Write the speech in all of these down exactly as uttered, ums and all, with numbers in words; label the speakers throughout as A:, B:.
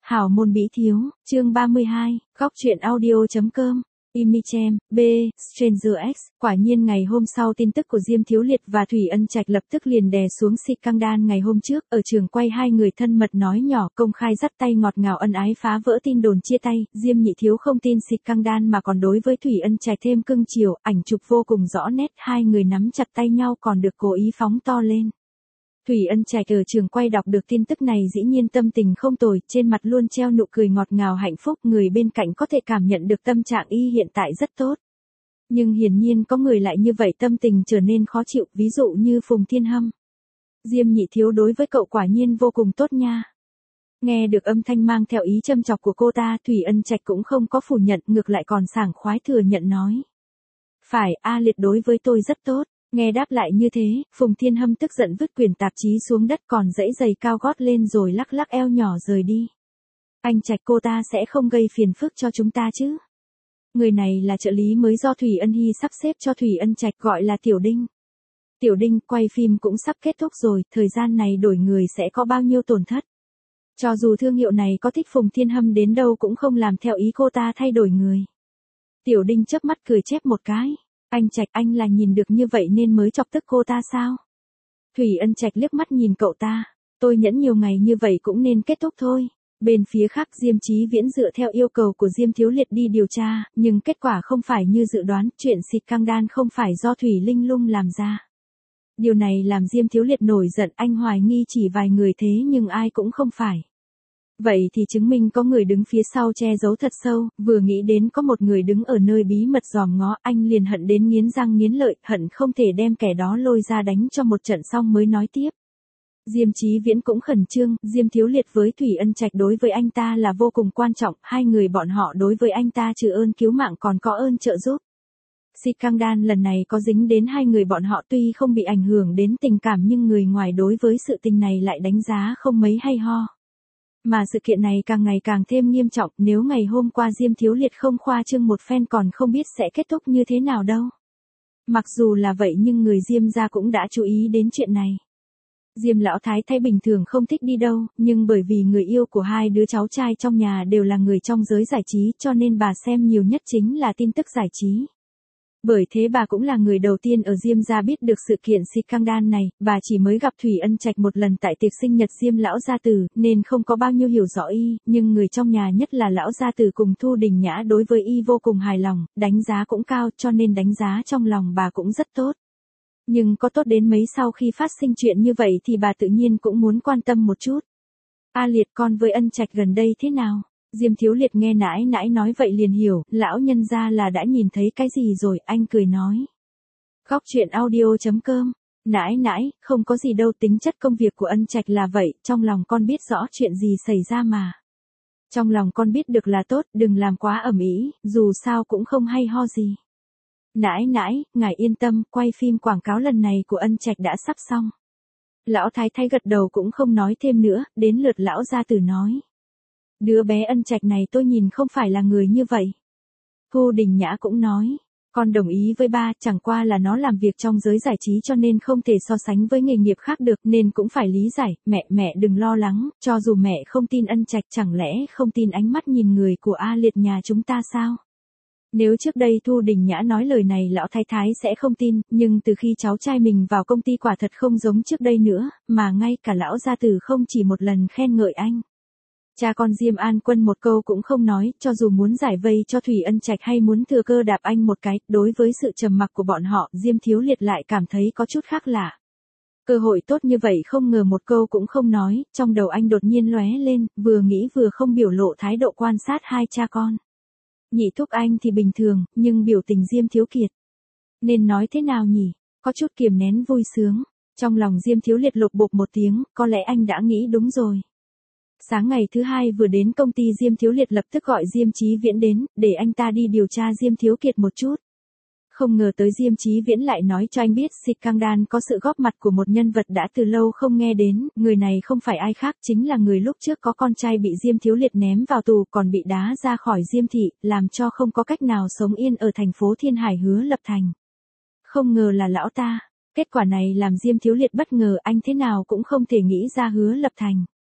A: Hảo môn bí thiếu, chương ba mươi hai, góc truyện audio.com, Imichem, B, Stranger X, quả nhiên ngày hôm sau tin tức của Diêm Thiếu Liệt và Thủy Ân Trạch lập tức liền đè xuống xịt căng đan ngày hôm trước, ở trường quay hai người thân mật nói nhỏ công khai dắt tay ngọt ngào ân ái phá vỡ tin đồn chia tay, Diêm Nhị Thiếu không tin xịt căng đan mà còn đối với Thủy Ân Trạch thêm cưng chiều, ảnh chụp vô cùng rõ nét, hai người nắm chặt tay nhau còn được cố ý phóng to lên. Thủy Ân Trạch ở trường quay đọc được tin tức này dĩ nhiên tâm tình không tồi, trên mặt luôn treo nụ cười ngọt ngào hạnh phúc, người bên cạnh có thể cảm nhận được tâm trạng y hiện tại rất tốt. Nhưng hiển nhiên có người lại như vậy tâm tình trở nên khó chịu, ví dụ như Phùng Thiên Hâm. Diêm Nhị Thiếu đối với cậu quả nhiên vô cùng tốt nha. Nghe được âm thanh mang theo ý châm chọc của cô ta, Thủy Ân Trạch cũng không có phủ nhận, ngược lại còn sảng khoái thừa nhận nói. Phải, A Liệt đối với tôi rất tốt. Nghe đáp lại như thế, Phùng Thiên Hâm tức giận vứt quyển tạp chí xuống đất còn dẫy giày cao gót lên rồi lắc lắc eo nhỏ rời đi. Anh Trạch, cô ta sẽ không gây phiền phức cho chúng ta chứ? Người này là trợ lý mới do Thủy Ân Hy sắp xếp cho Thủy Ân Trạch, gọi là Tiểu Đinh. Tiểu Đinh, quay phim cũng sắp kết thúc rồi, thời gian này đổi người sẽ có bao nhiêu tổn thất? Cho dù thương hiệu này có thích Phùng Thiên Hâm đến đâu cũng không làm theo ý cô ta thay đổi người. Tiểu Đinh chớp mắt cười chép một cái. Anh Trạch, anh là nhìn được như vậy nên mới chọc tức cô ta sao? Thủy Ân Trạch liếc mắt nhìn cậu ta. Tôi nhẫn nhiều ngày như vậy cũng nên kết thúc thôi. Bên phía khác Diêm Chí Viễn dựa theo yêu cầu của Diêm Thiếu Liệt đi điều tra, nhưng kết quả không phải như dự đoán, chuyện xịt căng đan không phải do Thủy Linh Lung làm ra. Điều này làm Diêm Thiếu Liệt nổi giận, anh hoài nghi chỉ vài người thế nhưng ai cũng không phải. Vậy thì chứng minh có người đứng phía sau che giấu thật sâu, vừa nghĩ đến có một người đứng ở nơi bí mật dòm ngó, anh liền hận đến nghiến răng nghiến lợi, hận không thể đem kẻ đó lôi ra đánh cho một trận xong mới nói tiếp. Diêm Chí Viễn cũng khẩn trương, Diêm Thiếu Liệt với Thủy Ân Trạch đối với anh ta là vô cùng quan trọng, hai người bọn họ đối với anh ta trừ ơn cứu mạng còn có ơn trợ giúp. Xịt căng đan lần này có dính đến hai người bọn họ tuy không bị ảnh hưởng đến tình cảm nhưng người ngoài đối với sự tình này lại đánh giá không mấy hay ho. Mà sự kiện này càng ngày càng thêm nghiêm trọng, nếu ngày hôm qua Diêm Thiếu Liệt không khoa trương một phen còn không biết sẽ kết thúc như thế nào đâu. Mặc dù là vậy nhưng người Diêm gia cũng đã chú ý đến chuyện này. Diêm lão thái thái bình thường không thích đi đâu, nhưng bởi vì người yêu của hai đứa cháu trai trong nhà đều là người trong giới giải trí cho nên bà xem nhiều nhất chính là tin tức giải trí. Bởi thế bà cũng là người đầu tiên ở Diêm gia biết được sự kiện xịt căng đan này, bà chỉ mới gặp Thủy Ân Trạch một lần tại tiệc sinh nhật Diêm lão gia tử, nên không có bao nhiêu hiểu rõ y, nhưng người trong nhà nhất là lão gia tử cùng Thu Đình Nhã đối với y vô cùng hài lòng, đánh giá cũng cao cho nên đánh giá trong lòng bà cũng rất tốt. Nhưng có tốt đến mấy sau khi phát sinh chuyện như vậy thì bà tự nhiên cũng muốn quan tâm một chút. A Liệt, con với Ân Trạch gần đây thế nào? Diêm Thiếu Liệt nghe nãi nãi nói vậy liền hiểu, lão nhân gia là đã nhìn thấy cái gì rồi, anh cười nói. Góc truyện audio.com, nãi nãi, không có gì đâu, tính chất công việc của Ân Trạch là vậy, trong lòng con biết rõ chuyện gì xảy ra mà. Trong lòng con biết được là tốt, đừng làm quá ầm ĩ, dù sao cũng không hay ho gì. Nãi nãi, ngài yên tâm, quay phim quảng cáo lần này của Ân Trạch đã sắp xong. Lão thái thái gật đầu cũng không nói thêm nữa, đến lượt lão gia tử nói. Đứa bé Ân Trạch này tôi nhìn không phải là người như vậy. Thu Đình Nhã cũng nói, con đồng ý với ba, chẳng qua là nó làm việc trong giới giải trí cho nên không thể so sánh với nghề nghiệp khác được nên cũng phải lý giải, mẹ mẹ đừng lo lắng, cho dù mẹ không tin Ân Trạch chẳng lẽ không tin ánh mắt nhìn người của A Liệt nhà chúng ta sao? Nếu trước đây Thu Đình Nhã nói lời này lão thái thái sẽ không tin, nhưng từ khi cháu trai mình vào công ty quả thật không giống trước đây nữa, mà ngay cả lão gia tử không chỉ một lần khen ngợi anh. Cha con Diêm An Quân một câu cũng không nói, cho dù muốn giải vây cho Thủy Ân Trạch hay muốn thừa cơ đạp anh một cái, đối với sự trầm mặc của bọn họ, Diêm Thiếu Liệt lại cảm thấy có chút khác lạ. Cơ hội tốt như vậy không ngờ một câu cũng không nói, trong đầu anh đột nhiên lóe lên, vừa nghĩ vừa không biểu lộ thái độ quan sát hai cha con. Nhị thúc anh thì bình thường, nhưng biểu tình Diêm Thiếu Kiệt. Nên nói thế nào nhỉ, có chút kiềm nén vui sướng, trong lòng Diêm Thiếu Liệt lục bục một tiếng, có lẽ anh đã nghĩ đúng rồi. Sáng ngày thứ hai vừa đến công ty Diêm Thiếu Liệt lập tức gọi Diêm Chí Viễn đến, để anh ta đi điều tra Diêm Thiếu Kiệt một chút. Không ngờ tới Diêm Chí Viễn lại nói cho anh biết xịt căng đan có sự góp mặt của một nhân vật đã từ lâu không nghe đến, người này không phải ai khác chính là người lúc trước có con trai bị Diêm Thiếu Liệt ném vào tù còn bị đá ra khỏi Diêm thị, làm cho không có cách nào sống yên ở thành phố Thiên Hải Hứa Lập Thành. Không ngờ là lão ta, kết quả này làm Diêm Thiếu Liệt bất ngờ, anh thế nào cũng không thể nghĩ ra Hứa Lập Thành.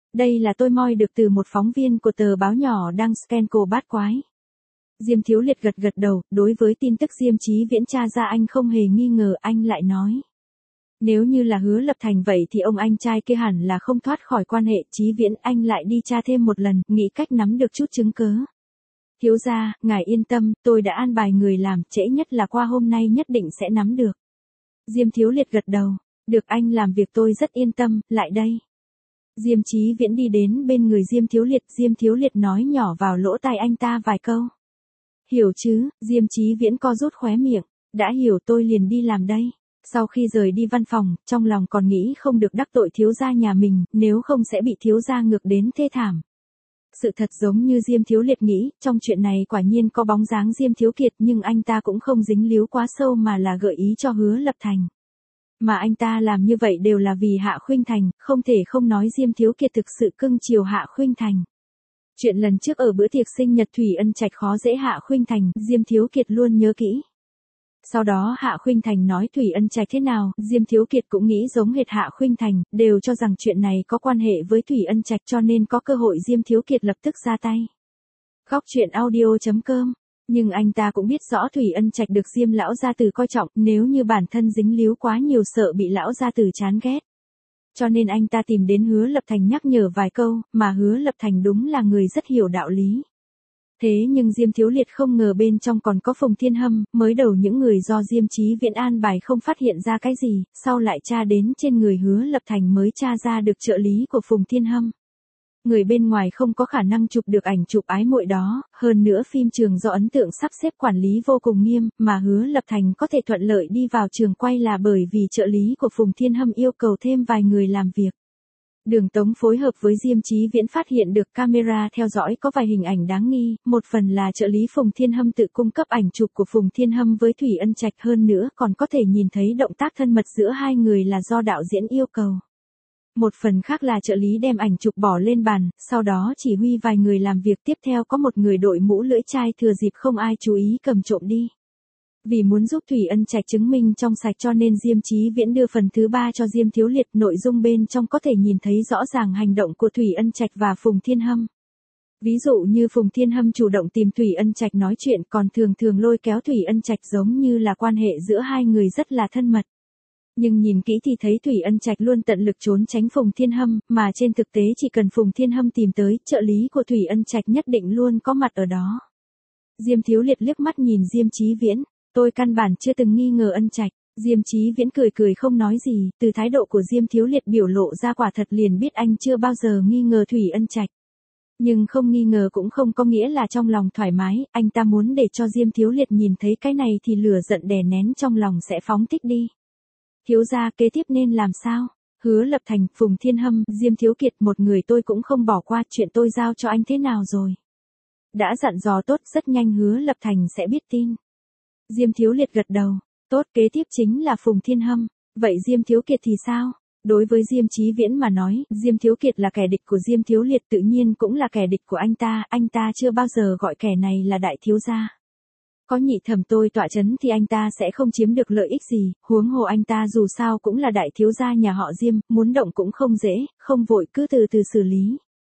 A: Đây là tôi moi được từ một phóng viên của tờ báo nhỏ đăng scandal bát quái. Diêm Thiếu Liệt gật gật đầu, đối với tin tức Diêm Chí Viễn tra ra anh không hề nghi ngờ, anh lại nói. Nếu như là Hứa Lập Thành vậy thì ông anh trai kia hẳn là không thoát khỏi quan hệ. Chí Viễn, anh lại đi tra thêm một lần, nghĩ cách nắm được chút chứng cớ. Thiếu gia, ngài yên tâm, tôi đã an bài người làm, trễ nhất là qua hôm nay nhất định sẽ nắm được. Diêm Thiếu Liệt gật đầu, được, anh làm việc tôi rất yên tâm, lại đây. Diêm Chí Viễn đi đến bên người Diêm Thiếu Liệt, Diêm Thiếu Liệt nói nhỏ vào lỗ tai anh ta vài câu. Hiểu chứ, Diêm Chí Viễn co rút khóe miệng, đã hiểu, tôi liền đi làm đây. Sau khi rời đi văn phòng, trong lòng còn nghĩ không được đắc tội thiếu gia nhà mình, nếu không sẽ bị thiếu gia ngược đến thê thảm. Sự thật giống như Diêm Thiếu Liệt nghĩ, trong chuyện này quả nhiên có bóng dáng Diêm Thiếu Kiệt, nhưng anh ta cũng không dính líu quá sâu mà là gợi ý cho Hứa Lập Thành. Mà anh ta làm như vậy đều là vì Hạ Khuynh Thành, không thể không nói Diêm Thiếu Kiệt thực sự cưng chiều Hạ Khuynh Thành. Chuyện lần trước ở bữa tiệc sinh nhật Thủy Ân Trạch khó dễ Hạ Khuynh Thành, Diêm Thiếu Kiệt luôn nhớ kỹ. Sau đó Hạ Khuynh Thành nói Thủy Ân Trạch thế nào, Diêm Thiếu Kiệt cũng nghĩ giống hệt Hạ Khuynh Thành, đều cho rằng chuyện này có quan hệ với Thủy Ân Trạch cho nên có cơ hội Diêm Thiếu Kiệt lập tức ra tay. Góc truyện audio chấm com. Nhưng anh ta cũng biết rõ Thủy Ân Trạch được Diêm lão gia tử coi trọng, nếu như bản thân dính líu quá nhiều sợ bị lão gia tử chán ghét. Cho nên anh ta tìm đến Hứa Lập Thành nhắc nhở vài câu, mà Hứa Lập Thành đúng là người rất hiểu đạo lý. Thế nhưng Diêm Thiếu Liệt không ngờ bên trong còn có Phùng Thiên Hâm, mới đầu những người do Diêm Chí Viễn an bài không phát hiện ra cái gì, sau lại tra đến trên người Hứa Lập Thành mới tra ra được trợ lý của Phùng Thiên Hâm. Người bên ngoài không có khả năng chụp được ảnh chụp ái muội đó, hơn nữa phim trường do ấn tượng sắp xếp quản lý vô cùng nghiêm, mà Hứa Lập Thành có thể thuận lợi đi vào trường quay là bởi vì trợ lý của Phùng Thiên Hâm yêu cầu thêm vài người làm việc. Đường Tống phối hợp với Diêm Chí Viễn phát hiện được camera theo dõi có vài hình ảnh đáng nghi, một phần là trợ lý Phùng Thiên Hâm tự cung cấp ảnh chụp của Phùng Thiên Hâm với Thủy Ân Trạch, hơn nữa còn có thể nhìn thấy động tác thân mật giữa hai người là do đạo diễn yêu cầu. Một phần khác là trợ lý đem ảnh chụp bỏ lên bàn, sau đó chỉ huy vài người làm việc, tiếp theo có một người đội mũ lưỡi chai thừa dịp không ai chú ý cầm trộm đi. Vì muốn giúp Thủy Ân Trạch chứng minh trong sạch cho nên Diêm Chí Viễn đưa phần thứ ba cho Diêm Thiếu Liệt, nội dung bên trong có thể nhìn thấy rõ ràng hành động của Thủy Ân Trạch và Phùng Thiên Hâm. Ví dụ như Phùng Thiên Hâm chủ động tìm Thủy Ân Trạch nói chuyện, còn thường thường lôi kéo Thủy Ân Trạch, giống như là quan hệ giữa hai người rất là thân mật. Nhưng nhìn kỹ thì thấy Thủy Ân Trạch luôn tận lực trốn tránh Phùng Thiên Hâm, mà trên thực tế chỉ cần Phùng Thiên Hâm tìm tới, trợ lý của Thủy Ân Trạch nhất định luôn có mặt ở đó. Diêm Thiếu Liệt liếc mắt nhìn Diêm Chí Viễn, tôi căn bản chưa từng nghi ngờ Ân Trạch. Diêm Chí Viễn cười cười không nói gì, từ thái độ của Diêm Thiếu Liệt biểu lộ ra quả thật liền biết anh chưa bao giờ nghi ngờ Thủy Ân Trạch. Nhưng không nghi ngờ cũng không có nghĩa là trong lòng thoải mái, anh ta muốn để cho Diêm Thiếu Liệt nhìn thấy cái này thì lửa giận đè nén trong lòng sẽ phóng thích đi. Thiếu gia, kế tiếp nên làm sao? Hứa Lập Thành, Phùng Thiên Hâm, Diêm Thiếu Kiệt, một người tôi cũng không bỏ qua, chuyện tôi giao cho anh thế nào rồi? Đã dặn dò tốt, rất nhanh Hứa Lập Thành sẽ biết tin. Diêm Thiếu Liệt gật đầu, tốt, kế tiếp chính là Phùng Thiên Hâm, vậy Diêm Thiếu Kiệt thì sao? Đối với Diêm Chí Viễn mà nói, Diêm Thiếu Kiệt là kẻ địch của Diêm Thiếu Liệt, tự nhiên cũng là kẻ địch của anh ta, anh ta chưa bao giờ gọi kẻ này là đại thiếu gia. Có nhị thẩm tôi tọa chấn thì anh ta sẽ không chiếm được lợi ích gì, huống hồ anh ta dù sao cũng là đại thiếu gia nhà họ Diêm, muốn động cũng không dễ, không vội, cứ từ từ xử lý.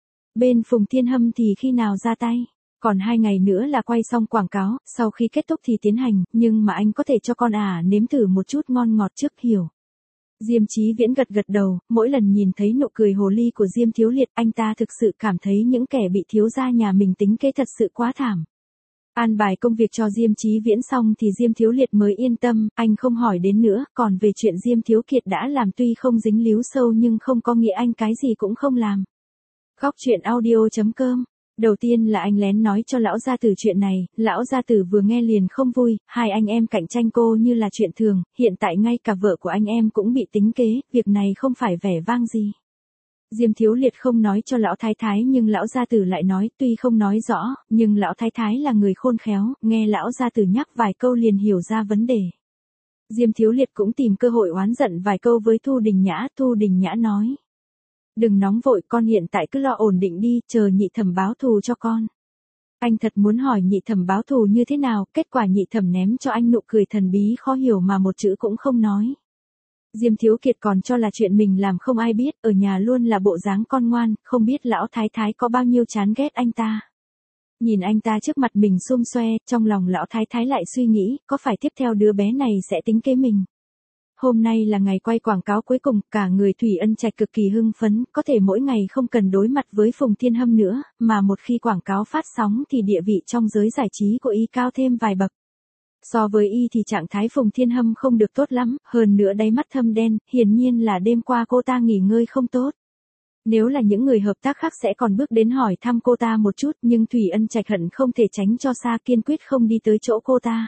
A: Bên Phùng Thiên Hâm thì khi nào ra tay? Còn hai ngày nữa là quay xong quảng cáo, sau khi kết thúc thì tiến hành, nhưng mà anh có thể cho con à nếm thử một chút ngon ngọt trước, hiểu. Diêm Chí Viễn gật gật đầu, mỗi lần nhìn thấy nụ cười hồ ly của Diêm Thiếu Liệt, anh ta thực sự cảm thấy những kẻ bị thiếu gia nhà mình tính kế thật sự quá thảm. An bài công việc cho Diêm Chí Viễn xong thì Diêm Thiếu Liệt mới yên tâm, anh không hỏi đến nữa, còn về chuyện Diêm Thiếu Kiệt đã làm tuy không dính líu sâu nhưng không có nghĩa anh cái gì cũng không làm. Góc truyện audio chấm com. Đầu tiên là anh lén nói cho lão gia tử chuyện này, lão gia tử vừa nghe liền không vui, hai anh em cạnh tranh cô như là chuyện thường, hiện tại ngay cả vợ của anh em cũng bị tính kế, việc này không phải vẻ vang gì. Diêm Thiếu Liệt không nói cho lão thái thái nhưng lão gia tử lại nói, tuy không nói rõ, nhưng lão thái thái là người khôn khéo, nghe lão gia tử nhắc vài câu liền hiểu ra vấn đề. Diêm Thiếu Liệt cũng tìm cơ hội oán giận vài câu với Thu Đình Nhã, Thu Đình Nhã nói. Đừng nóng vội, con hiện tại cứ lo ổn định đi, chờ nhị thẩm báo thù cho con. Anh thật muốn hỏi nhị thẩm báo thù như thế nào, kết quả nhị thẩm ném cho anh nụ cười thần bí khó hiểu mà một chữ cũng không nói. Diêm Thiếu Kiệt còn cho là chuyện mình làm không ai biết, ở nhà luôn là bộ dáng con ngoan, không biết lão thái thái có bao nhiêu chán ghét anh ta. Nhìn anh ta trước mặt mình xum xoe, trong lòng lão thái thái lại suy nghĩ, có phải tiếp theo đứa bé này sẽ tính kế mình. Hôm nay là ngày quay quảng cáo cuối cùng, cả người Thủy Ân Trạch cực kỳ hưng phấn, có thể mỗi ngày không cần đối mặt với Phùng Thiên Hâm nữa, mà một khi quảng cáo phát sóng thì địa vị trong giới giải trí của y cao thêm vài bậc. So với y thì trạng thái Phùng Thiên Hâm không được tốt lắm, hơn nữa đáy mắt thâm đen, hiển nhiên là đêm qua cô ta nghỉ ngơi không tốt. Nếu là những người hợp tác khác sẽ còn bước đến hỏi thăm cô ta một chút, nhưng Thủy Ân Trạch hận không thể tránh cho xa, kiên quyết không đi tới chỗ cô ta.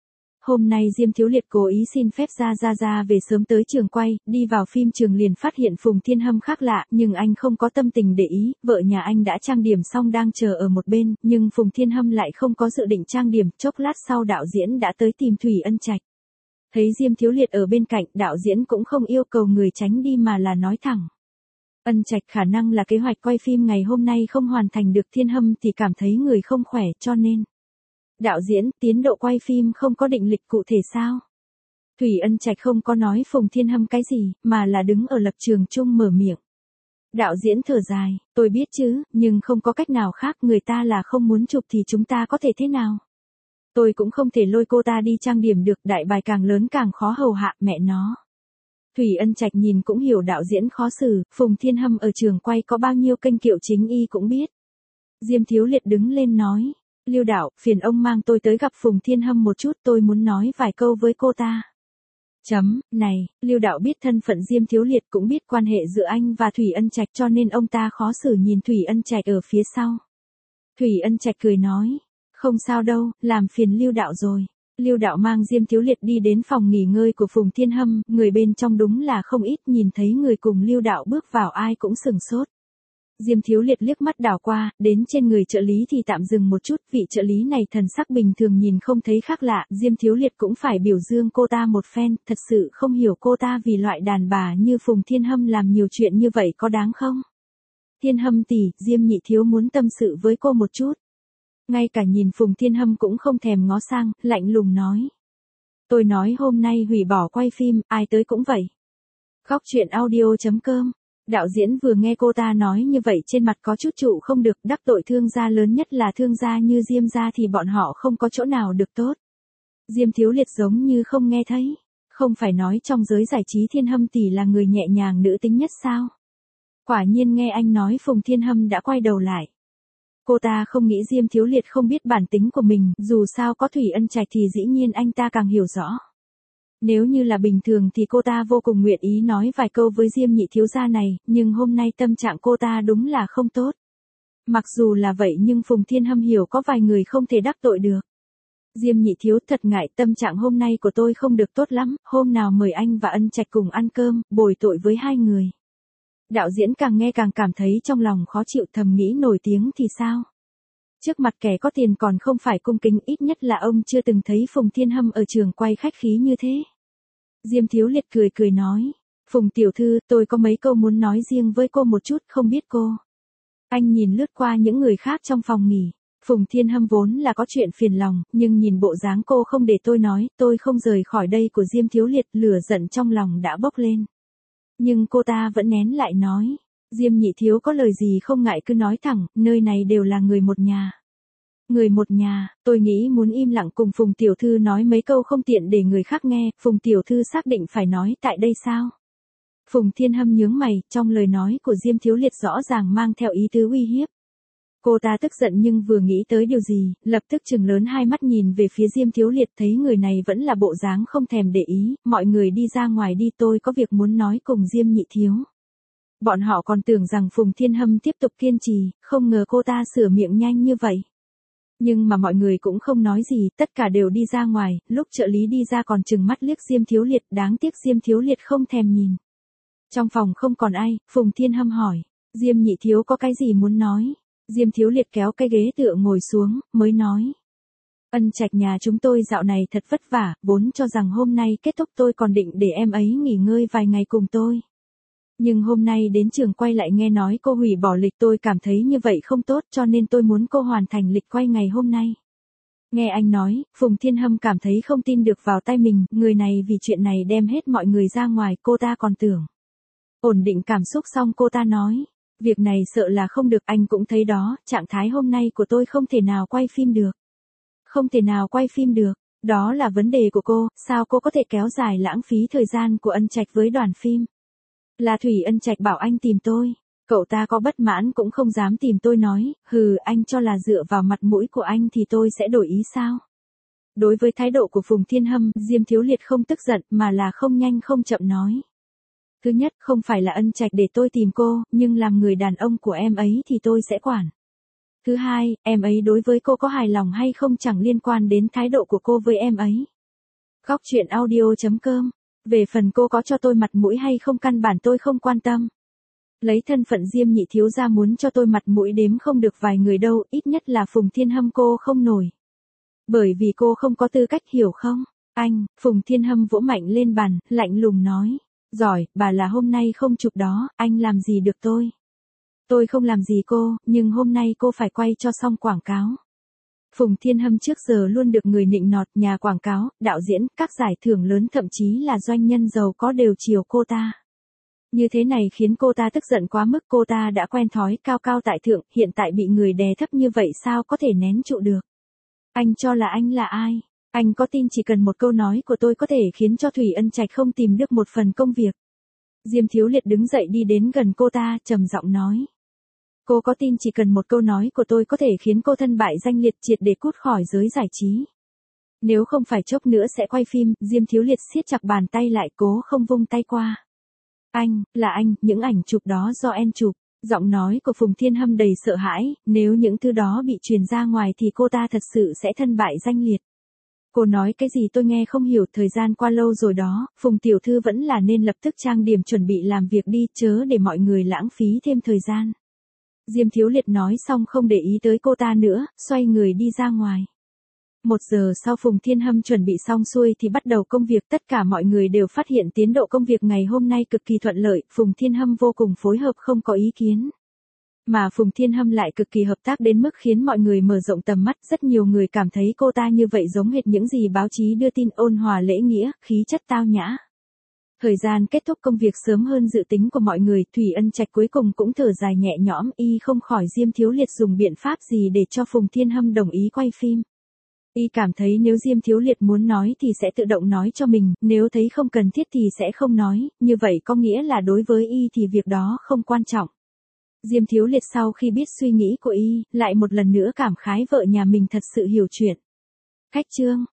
A: Hôm nay Diêm Thiếu Liệt cố ý xin phép Gia Gia Gia về sớm tới trường quay, đi vào phim trường liền phát hiện Phùng Thiên Hâm khác lạ, nhưng anh không có tâm tình để ý, vợ nhà anh đã trang điểm xong đang chờ ở một bên, nhưng Phùng Thiên Hâm lại không có dự định trang điểm, chốc lát sau đạo diễn đã tới tìm Thủy Ân Trạch. Thấy Diêm Thiếu Liệt ở bên cạnh, đạo diễn cũng không yêu cầu người tránh đi mà là nói thẳng. Ân Trạch, khả năng là kế hoạch quay phim ngày hôm nay không hoàn thành được, Thiên Hâm thì cảm thấy người không khỏe cho nên. Đạo diễn, tiến độ quay phim không có định lịch cụ thể sao? Thủy Ân Trạch không có nói Phùng Thiên Hâm cái gì, mà là đứng ở lập trường chung mở miệng. Đạo diễn thở dài, tôi biết chứ, nhưng không có cách nào khác, người ta là không muốn chụp thì chúng ta có thể thế nào? Tôi cũng không thể lôi cô ta đi trang điểm được, đại bài càng lớn càng khó hầu hạ, mẹ nó. Thủy Ân Trạch nhìn cũng hiểu đạo diễn khó xử, Phùng Thiên Hâm ở trường quay có bao nhiêu kênh kiệu chính y cũng biết. Diêm Thiếu Liệt đứng lên nói. Lưu đạo, phiền ông mang tôi tới gặp Phùng Thiên Hâm một chút, tôi muốn nói vài câu với cô ta. Chấm, này, Lưu đạo biết thân phận Diêm Thiếu Liệt, cũng biết quan hệ giữa anh và Thủy Ân Trạch, cho nên ông ta khó xử nhìn Thủy Ân Trạch ở phía sau. Thủy Ân Trạch cười nói, không sao đâu, làm phiền Lưu đạo rồi. Lưu đạo mang Diêm Thiếu Liệt đi đến phòng nghỉ ngơi của Phùng Thiên Hâm, người bên trong đúng là không ít, nhìn thấy người cùng Lưu đạo bước vào ai cũng sừng sốt. Diêm Thiếu Liệt liếc mắt đảo qua, đến trên người trợ lý thì tạm dừng một chút, vị trợ lý này thần sắc bình thường nhìn không thấy khác lạ, Diêm Thiếu Liệt cũng phải biểu dương cô ta một phen, thật sự không hiểu cô ta vì loại đàn bà như Phùng Thiên Hâm làm nhiều chuyện như vậy có đáng không? Thiên Hâm tỷ, Diêm nhị thiếu muốn tâm sự với cô một chút. Ngay cả nhìn Phùng Thiên Hâm cũng không thèm ngó sang, lạnh lùng nói. Tôi nói hôm nay hủy bỏ quay phim, ai tới cũng vậy. Góc truyện audio chấm com. Đạo diễn vừa nghe cô ta nói như vậy trên mặt có chút trụ không được, đắc tội thương gia lớn nhất là thương gia như Diêm gia thì bọn họ không có chỗ nào được tốt. Diêm Thiếu Liệt giống như không nghe thấy. Không phải nói trong giới giải trí Thiên Hâm tỷ là người nhẹ nhàng nữ tính nhất sao? Quả nhiên nghe anh nói Phùng Thiên Hâm đã quay đầu lại. Cô ta không nghĩ Diêm Thiếu Liệt không biết bản tính của mình, dù sao có Thủy Ân Trạch thì dĩ nhiên anh ta càng hiểu rõ. Nếu như là bình thường thì cô ta vô cùng nguyện ý nói vài câu với Diêm nhị thiếu gia này, nhưng hôm nay tâm trạng cô ta đúng là không tốt. Mặc dù là vậy nhưng Phùng Thiên Hâm hiểu có vài người không thể đắc tội được. Diêm nhị thiếu, thật ngại, tâm trạng hôm nay của tôi không được tốt lắm, hôm nào mời anh và Ân Trạch cùng ăn cơm, bồi tội với hai người. Đạo diễn càng nghe càng cảm thấy trong lòng khó chịu, thầm nghĩ nổi tiếng thì sao? Trước mặt kẻ có tiền còn không phải cung kính, ít nhất là ông chưa từng thấy Phùng Thiên Hâm ở trường quay khách khí như thế. Diêm Thiếu Liệt cười cười nói, Phùng tiểu thư, tôi có mấy câu muốn nói riêng với cô một chút, không biết cô. Anh nhìn lướt qua những người khác trong phòng nghỉ, Phùng Thiên Hâm vốn là có chuyện phiền lòng, nhưng nhìn bộ dáng cô không để tôi nói, tôi không rời khỏi đây của Diêm Thiếu Liệt, lửa giận trong lòng đã bốc lên. Nhưng cô ta vẫn nén lại nói, Diêm nhị thiếu có lời gì không ngại cứ nói thẳng, nơi này đều là người một nhà. Người một nhà, tôi nghĩ muốn im lặng cùng Phùng tiểu thư nói mấy câu không tiện để người khác nghe, Phùng tiểu thư xác định phải nói tại đây sao? Phùng Thiên Hâm nhướng mày, trong lời nói của Diêm Thiếu Liệt rõ ràng mang theo ý tứ uy hiếp. Cô ta tức giận nhưng vừa nghĩ tới điều gì, lập tức trừng lớn hai mắt nhìn về phía Diêm Thiếu Liệt, thấy người này vẫn là bộ dáng không thèm để ý, mọi người đi ra ngoài đi, tôi có việc muốn nói cùng Diêm nhị thiếu. Bọn họ còn tưởng rằng Phùng Thiên Hâm tiếp tục kiên trì, không ngờ cô ta sửa miệng nhanh như vậy. Nhưng mà mọi người cũng không nói gì, tất cả đều đi ra ngoài, lúc trợ lý đi ra còn chừng mắt liếc Diêm Thiếu Liệt, đáng tiếc Diêm Thiếu Liệt không thèm nhìn. Trong phòng không còn ai, Phùng Thiên Hâm hỏi, Diêm nhị thiếu có cái gì muốn nói? Diêm Thiếu Liệt kéo cái ghế tựa ngồi xuống, mới nói. Ân Trạch nhà chúng tôi dạo này thật vất vả, vốn cho rằng hôm nay kết thúc tôi còn định để em ấy nghỉ ngơi vài ngày cùng tôi. Nhưng hôm nay đến trường quay lại nghe nói cô hủy bỏ lịch, tôi cảm thấy như vậy không tốt cho nên tôi muốn cô hoàn thành lịch quay ngày hôm nay. Nghe anh nói, Phùng Thiên Hâm cảm thấy không tin được vào tay mình, người này vì chuyện này đem hết mọi người ra ngoài, cô ta còn tưởng. Ổn định cảm xúc xong cô ta nói, việc này sợ là không được, anh cũng thấy đó, trạng thái hôm nay của tôi không thể nào quay phim được. Không thể nào quay phim được, đó là vấn đề của cô, sao cô có thể kéo dài lãng phí thời gian của Ân Trạch với đoàn phim. Là Thủy Ân Trạch bảo anh tìm tôi. Cậu ta có bất mãn cũng không dám tìm tôi nói, hừ, anh cho là dựa vào mặt mũi của anh thì tôi sẽ đổi ý sao? Đối với thái độ của Phùng Thiên Hâm, Diêm Thiếu Liệt không tức giận mà là không nhanh không chậm nói. Thứ nhất, không phải là Ân Trạch để tôi tìm cô, nhưng làm người đàn ông của em ấy thì tôi sẽ quản. Thứ hai, em ấy đối với cô có hài lòng hay không chẳng liên quan đến thái độ của cô với em ấy. Góc truyện audio chấm com. Về phần cô có cho tôi mặt mũi hay không căn bản tôi không quan tâm. Lấy thân phận Diêm nhị thiếu gia muốn cho tôi mặt mũi đếm không được vài người đâu, ít nhất là Phùng Thiên Hâm cô không nổi. Bởi vì cô không có tư cách, hiểu không? Anh, Phùng Thiên Hâm vỗ mạnh lên bàn, lạnh lùng nói. Giỏi, bà là hôm nay không chụp đó, anh làm gì được tôi? Tôi không làm gì cô, nhưng hôm nay cô phải quay cho xong quảng cáo. Phùng Thiên Hâm trước giờ luôn được người nịnh nọt, nhà quảng cáo, đạo diễn, các giải thưởng lớn thậm chí là doanh nhân giàu có đều chiều cô ta. Như thế này khiến cô ta tức giận quá mức, cô ta đã quen thói cao cao tại thượng, hiện tại bị người đè thấp như vậy sao có thể nén trụ được. Anh cho là anh là ai? Anh có tin chỉ cần một câu nói của tôi có thể khiến cho Thủy Ân Trạch không tìm được một phần công việc? Diêm Thiếu Liệt đứng dậy đi đến gần cô ta, trầm giọng nói. Cô có tin chỉ cần một câu nói của tôi có thể khiến cô thân bại danh liệt, triệt để cút khỏi giới giải trí? Nếu không phải chốc nữa sẽ quay phim, Diêm Thiếu Liệt siết chặt bàn tay lại, cố không vung tay qua. Anh, là anh, những ảnh chụp đó do em chụp. Giọng nói của Phùng Thiên Hâm đầy sợ hãi, nếu những thứ đó bị truyền ra ngoài thì cô ta thật sự sẽ thân bại danh liệt. Cô nói cái gì tôi nghe không hiểu, thời gian qua lâu rồi đó, Phùng tiểu thư vẫn là nên lập tức trang điểm chuẩn bị làm việc đi, chớ để mọi người lãng phí thêm thời gian. Diêm Thiếu Liệt nói xong không để ý tới cô ta nữa, xoay người đi ra ngoài. Một giờ sau Phùng Thiên Hâm chuẩn bị xong xuôi thì bắt đầu công việc, tất cả mọi người đều phát hiện tiến độ công việc ngày hôm nay cực kỳ thuận lợi, Phùng Thiên Hâm vô cùng phối hợp không có ý kiến. Mà Phùng Thiên Hâm lại cực kỳ hợp tác đến mức khiến mọi người mở rộng tầm mắt, rất nhiều người cảm thấy cô ta như vậy giống hệt những gì báo chí đưa tin, ôn hòa lễ nghĩa, khí chất tao nhã. Thời gian kết thúc công việc sớm hơn dự tính của mọi người, Thủy Ân Trạch cuối cùng cũng thở dài nhẹ nhõm, y không khỏi Diêm Thiếu Liệt dùng biện pháp gì để cho Phùng Thiên Hâm đồng ý quay phim. Y cảm thấy nếu Diêm Thiếu Liệt muốn nói thì sẽ tự động nói cho mình, nếu thấy không cần thiết thì sẽ không nói, như vậy có nghĩa là đối với Y thì việc đó không quan trọng. Diêm Thiếu Liệt sau khi biết suy nghĩ của Y, lại một lần nữa cảm khái vợ nhà mình thật sự hiểu chuyện. Cách chương